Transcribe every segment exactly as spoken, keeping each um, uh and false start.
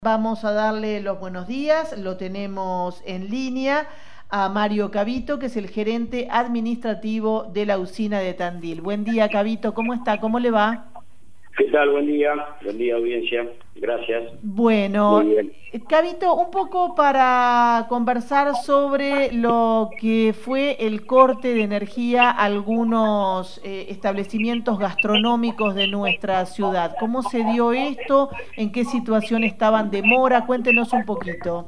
Vamos a darle los buenos días, lo tenemos en línea a Mario Cavito, que es el gerente administrativo de la usina de Tandil. Buen día, Cavito, ¿cómo está? ¿Cómo le va? ¿Qué tal? Buen día, buen día audiencia, gracias. Bueno, Muy bien. Cavito, un poco para conversar sobre lo que fue el corte de energía a algunos eh, establecimientos gastronómicos de nuestra ciudad. ¿Cómo se dio esto? ¿En qué situación estaban de mora? Cuéntenos un poquito.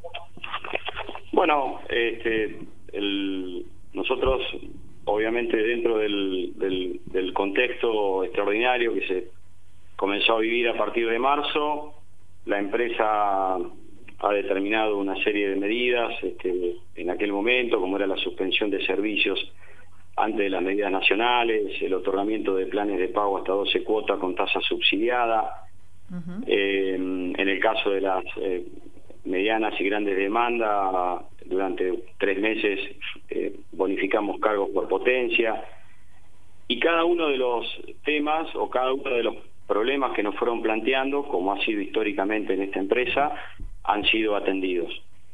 Bueno, este, el, nosotros, obviamente, dentro del, del, del contexto extraordinario que se comenzó a vivir a partir de marzo, la empresa ha determinado una serie de medidas este, en aquel momento, como era la suspensión de servicios antes de las medidas nacionales, el otorgamiento de planes de pago hasta doce cuotas con tasa subsidiada. Uh-huh. eh, en el caso de las eh, medianas y grandes demandas, durante tres meses eh, bonificamos cargos por potencia, y cada uno de los temas o cada uno de los problemas que nos fueron planteando, como ha sido históricamente en esta empresa, han sido atendidos.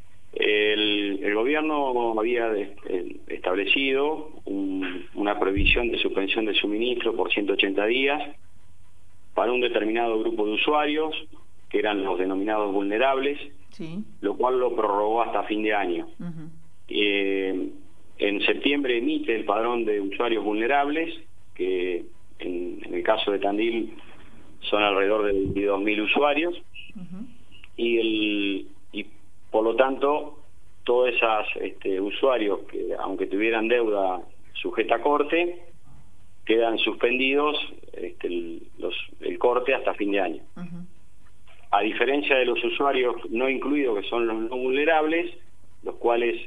El, el gobierno había de, eh, establecido un, una prohibición de suspensión de suministro por ciento ochenta días para un determinado grupo de usuarios, que eran los denominados vulnerables, sí. Lo cual lo prorrogó hasta fin de año. Uh-huh. eh, en septiembre emite el padrón de usuarios vulnerables, que en, en el caso de Tandil son alrededor de veintidós mil usuarios, uh-huh. y, el, y por lo tanto todos esos este, usuarios que, aunque tuvieran deuda sujeta a corte, quedan suspendidos este, el, los, el corte hasta fin de año. Uh-huh. A diferencia de los usuarios no incluidos, que son los no vulnerables, los cuales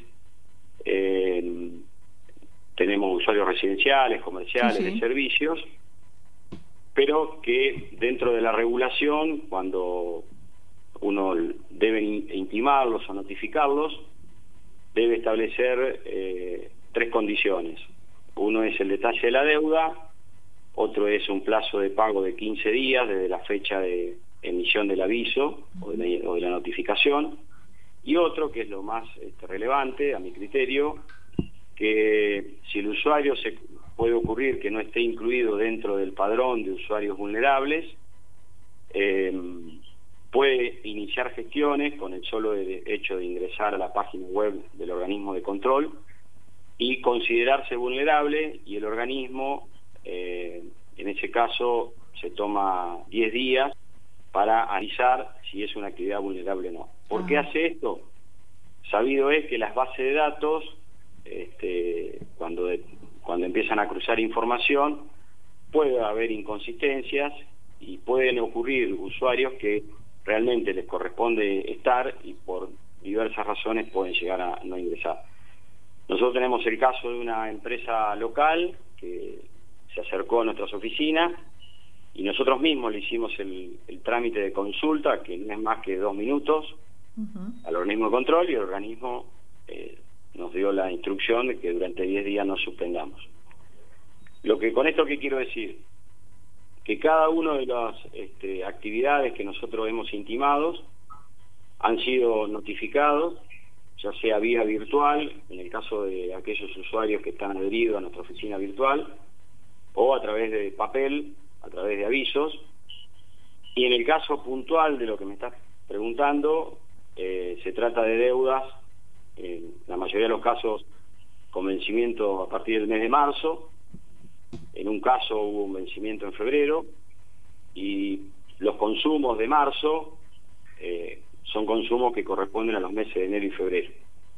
eh, tenemos usuarios residenciales, comerciales, sí, sí. de servicios, pero que dentro de la regulación, cuando uno debe intimarlos o notificarlos, debe establecer eh, tres condiciones. Uno es el detalle de la deuda, otro es un plazo de pago de quince días desde la fecha de emisión del aviso o de la, o de la notificación, y otro, que es lo más este, relevante a mi criterio, que si el usuario se puede ocurrir que no esté incluido dentro del padrón de usuarios vulnerables, eh, puede iniciar gestiones con el solo de, hecho de ingresar a la página web del organismo de control y considerarse vulnerable, y el organismo eh, en ese caso se toma diez días para analizar si es una actividad vulnerable o no. ¿Por qué hace esto? Sabido es que las bases de datos, este, cuando, de, cuando empiezan a cruzar información, puede haber inconsistencias y pueden ocurrir usuarios que realmente les corresponde estar y por diversas razones pueden llegar a no ingresar. Nosotros tenemos el caso de una empresa local que se acercó a nuestras oficinas y nosotros mismos le hicimos el, el trámite de consulta, que no es más que dos minutos, uh-huh. al organismo de control, y el organismo eh, nos dio la instrucción de que durante diez días nos suspendamos. Lo que con esto que quiero decir, que cada una de las este, actividades que nosotros hemos intimado han sido notificados, ya sea vía virtual, en el caso de aquellos usuarios que están adheridos a nuestra oficina virtual, o a través de papel, a través de avisos, y en el caso puntual de lo que me estás preguntando, eh, se trata de deudas, en la mayoría de los casos con vencimiento a partir del mes de marzo. En un caso hubo un vencimiento en febrero, y los consumos de marzo eh, son consumos que corresponden a los meses de enero y febrero.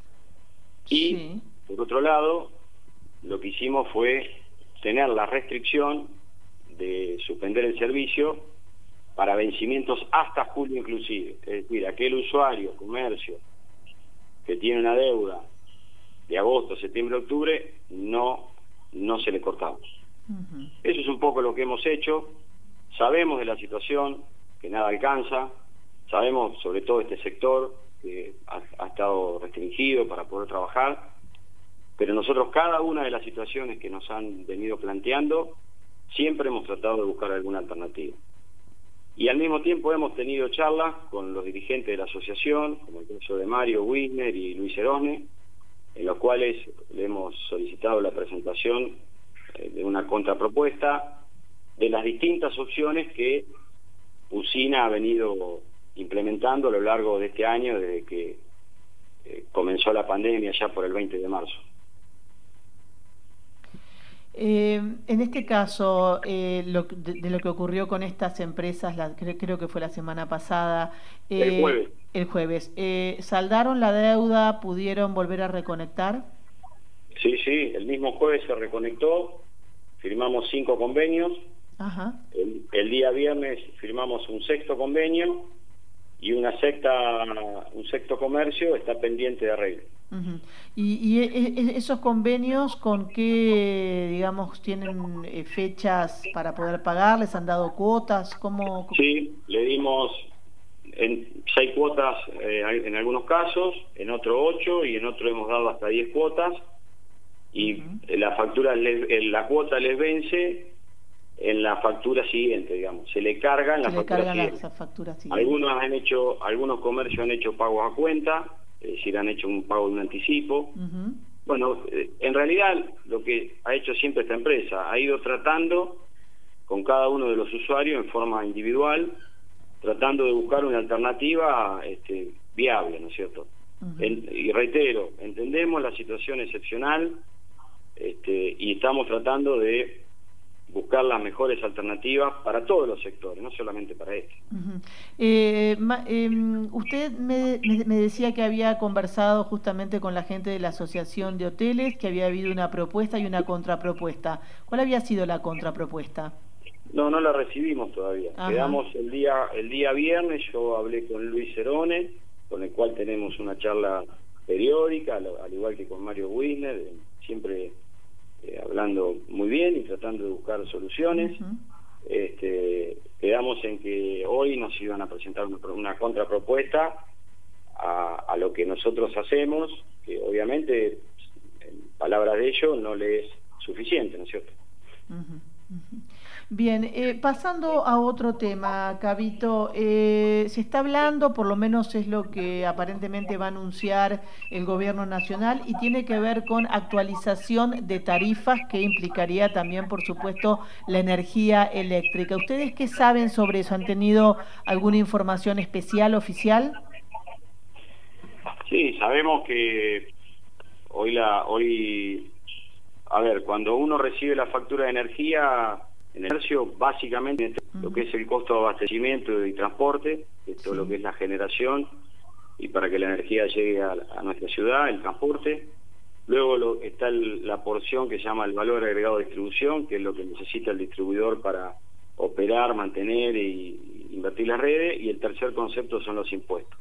Y, sí. por otro lado, lo que hicimos fue tener la restricción de suspender el servicio para vencimientos hasta julio inclusive. Es decir, aquel usuario, comercio, que tiene una deuda de agosto, septiembre, octubre, no, no se le cortamos. Uh-huh. Eso es un poco lo que hemos hecho. Sabemos de la situación, que nada alcanza, sabemos sobre todo este sector que ha, ha estado restringido para poder trabajar, pero nosotros cada una de las situaciones que nos han venido planteando, siempre hemos tratado de buscar alguna alternativa. Y al mismo tiempo hemos tenido charlas con los dirigentes de la asociación, como el caso de Mario Wisner y Luis Erosne, en los cuales le hemos solicitado la presentación de una contrapropuesta de las distintas opciones que Usina ha venido implementando a lo largo de este año, desde que eh, comenzó la pandemia ya por el veinte de marzo. Eh, en este caso, eh, lo, de, de lo que ocurrió con estas empresas, la, creo, creo que fue la semana pasada, eh, el jueves, el jueves eh, ¿saldaron la deuda? ¿Pudieron volver a reconectar? Sí, sí, el mismo jueves se reconectó, firmamos cinco convenios. Ajá. El, el día viernes firmamos un sexto convenio y una sexta, un sexto comercio está pendiente de arreglo. Uh-huh. ¿Y, y esos convenios con qué, digamos, tienen fechas para poder pagar? ¿Les han dado cuotas? ¿Cómo? Sí, le dimos en seis cuotas eh, en algunos casos, en otro ocho y en otro hemos dado hasta diez cuotas y uh-huh. la factura, la cuota les vence en la factura siguiente, digamos, se le carga en la se factura le cargan siguiente. Las facturas siguientes. Algunos han hecho, algunos comercios han hecho pagos a cuenta, es decir, han hecho un pago de un anticipo. Uh-huh. Bueno, eh, en realidad lo que ha hecho siempre esta empresa, ha ido tratando con cada uno de los usuarios en forma individual, tratando de buscar una alternativa este, viable, ¿no es cierto? Uh-huh. En, y reitero, entendemos la situación excepcional este, y estamos tratando de buscar las mejores alternativas para todos los sectores, no solamente para este. Uh-huh. eh, ma, eh, usted me, me, me decía que había conversado justamente con la gente de la Asociación de Hoteles, que había habido una propuesta y una contrapropuesta. ¿Cuál había sido la contrapropuesta? No, no la recibimos todavía. Ajá. Quedamos el día el día viernes, yo hablé con Luis Erosne, con el cual tenemos una charla periódica, al, al igual que con Mario Wisner, siempre eh, hablando muy bien y tratando de buscar soluciones. Uh-huh. este, quedamos en que hoy nos iban a presentar una, una contrapropuesta a, a lo que nosotros hacemos, que obviamente, en palabras de ellos, no le es suficiente, ¿no es cierto? Uh-huh. Uh-huh. Bien, eh, pasando a otro tema, Cabito, eh, se está hablando, por lo menos es lo que aparentemente va a anunciar el gobierno nacional, y tiene que ver con actualización de tarifas que implicaría también, por supuesto, la energía eléctrica. ¿Ustedes qué saben sobre eso? ¿Han tenido alguna información especial, oficial? Sí, sabemos que hoy, la, hoy, a ver, cuando uno recibe la factura de energía, en el comercio, básicamente uh-huh. lo que es el costo de abastecimiento y transporte, esto sí. lo que es la generación y para que la energía llegue a, a nuestra ciudad, el transporte. Luego lo, está el, la porción que se llama el valor agregado de distribución, que es lo que necesita el distribuidor para operar, mantener y, y invertir las redes, y el tercer concepto son los impuestos.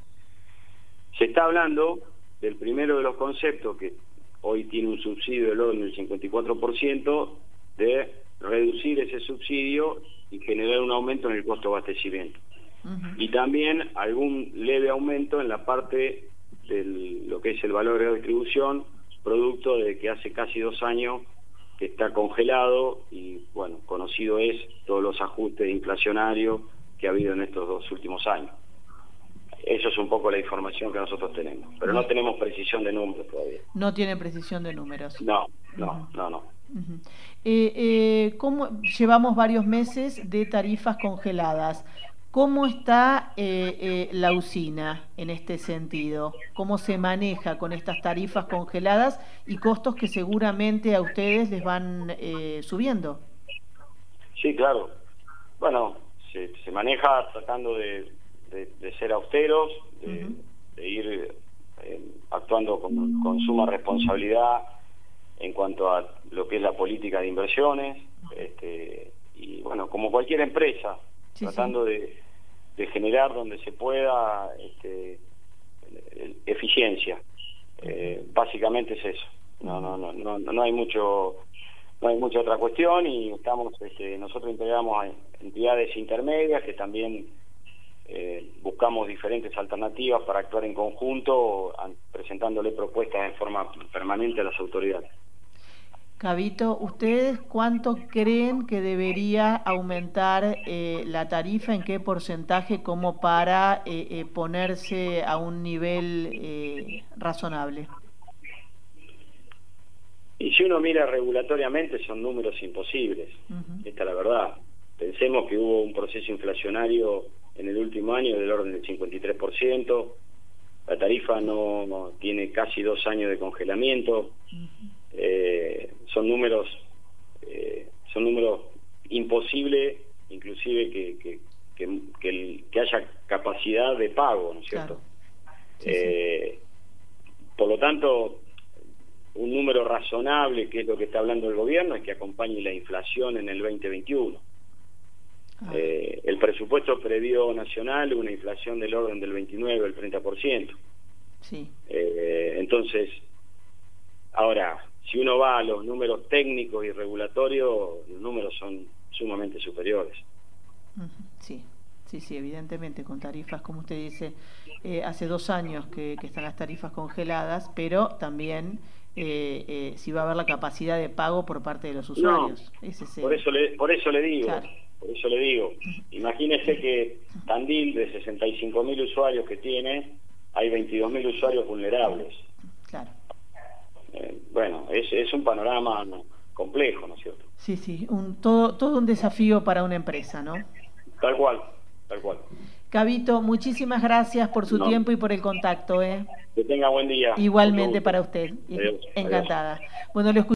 Se está hablando del primero de los conceptos, que hoy tiene un subsidio del orden del cincuenta y cuatro por ciento, de reducir ese subsidio y generar un aumento en el costo de abastecimiento. Uh-huh. Y también algún leve aumento en la parte de lo que es el valor de distribución, producto de que hace casi dos años que está congelado y, bueno, conocido es todos los ajustes inflacionarios que ha habido en estos dos últimos años. Eso es un poco la información que nosotros tenemos, pero no tenemos precisión de números todavía. No tienen precisión de números. No, no, uh-huh. no, no. Uh-huh. eh, eh, ¿cómo, llevamos varios meses de tarifas congeladas. ¿Cómo está eh, eh, la usina en este sentido? ¿Cómo se maneja con estas tarifas congeladas y costos que seguramente a ustedes les van eh, subiendo? Sí, claro. Bueno, se, se maneja tratando de, de, de ser austeros, de, uh-huh. de ir eh, actuando con, con suma responsabilidad en cuanto a lo que es la política de inversiones, este, y bueno, como cualquier empresa, sí, tratando sí. De, de generar donde se pueda este, eficiencia. Eh, básicamente es eso. No, no, no, no, no hay mucho, no hay mucha otra cuestión, y estamos, este, nosotros integramos a entidades intermedias que también eh, buscamos diferentes alternativas para actuar en conjunto, presentándole propuestas en forma permanente a las autoridades. Cabito, ¿ustedes cuánto creen que debería aumentar eh, la tarifa, en qué porcentaje, como para eh, eh, ponerse a un nivel eh, razonable? Y si uno mira regulatoriamente son números imposibles, uh-huh. Esta es la verdad. Pensemos que hubo un proceso inflacionario en el último año del orden del cincuenta y tres por ciento, la tarifa no, no tiene casi dos años de congelamiento, uh-huh. eh, son números eh, son números imposibles, inclusive que, que, que, que, el, que haya capacidad de pago, ¿no es cierto? Claro. Sí, eh, sí. Por lo tanto, un número razonable, que es lo que está hablando el gobierno, es que acompañe la inflación en el veinte veintiuno. Ah. Eh, el presupuesto previó nacional una inflación del orden del veintinueve al treinta por ciento. Sí. Eh, entonces, ahora, si uno va a los números técnicos y regulatorios, los números son sumamente superiores. Sí, sí, sí, evidentemente, con tarifas, como usted dice, eh, hace dos años que, que están las tarifas congeladas, pero también eh, eh, si va a haber la capacidad de pago por parte de los usuarios. No, Ese es el... por eso le, por eso le digo, claro. por eso le digo, imagínese que Tandil, de sesenta y cinco mil usuarios que tiene, hay veintidós mil usuarios vulnerables. Claro. Eh, bueno, es, es un panorama complejo, ¿no es cierto? Sí, sí, un, todo, todo un desafío para una empresa, ¿no? Tal cual, tal cual. Cabito, muchísimas gracias por su no. tiempo y por el contacto, ¿eh? Que tenga buen día. Igualmente para usted. Adiós. Encantada. Adiós. Bueno, lo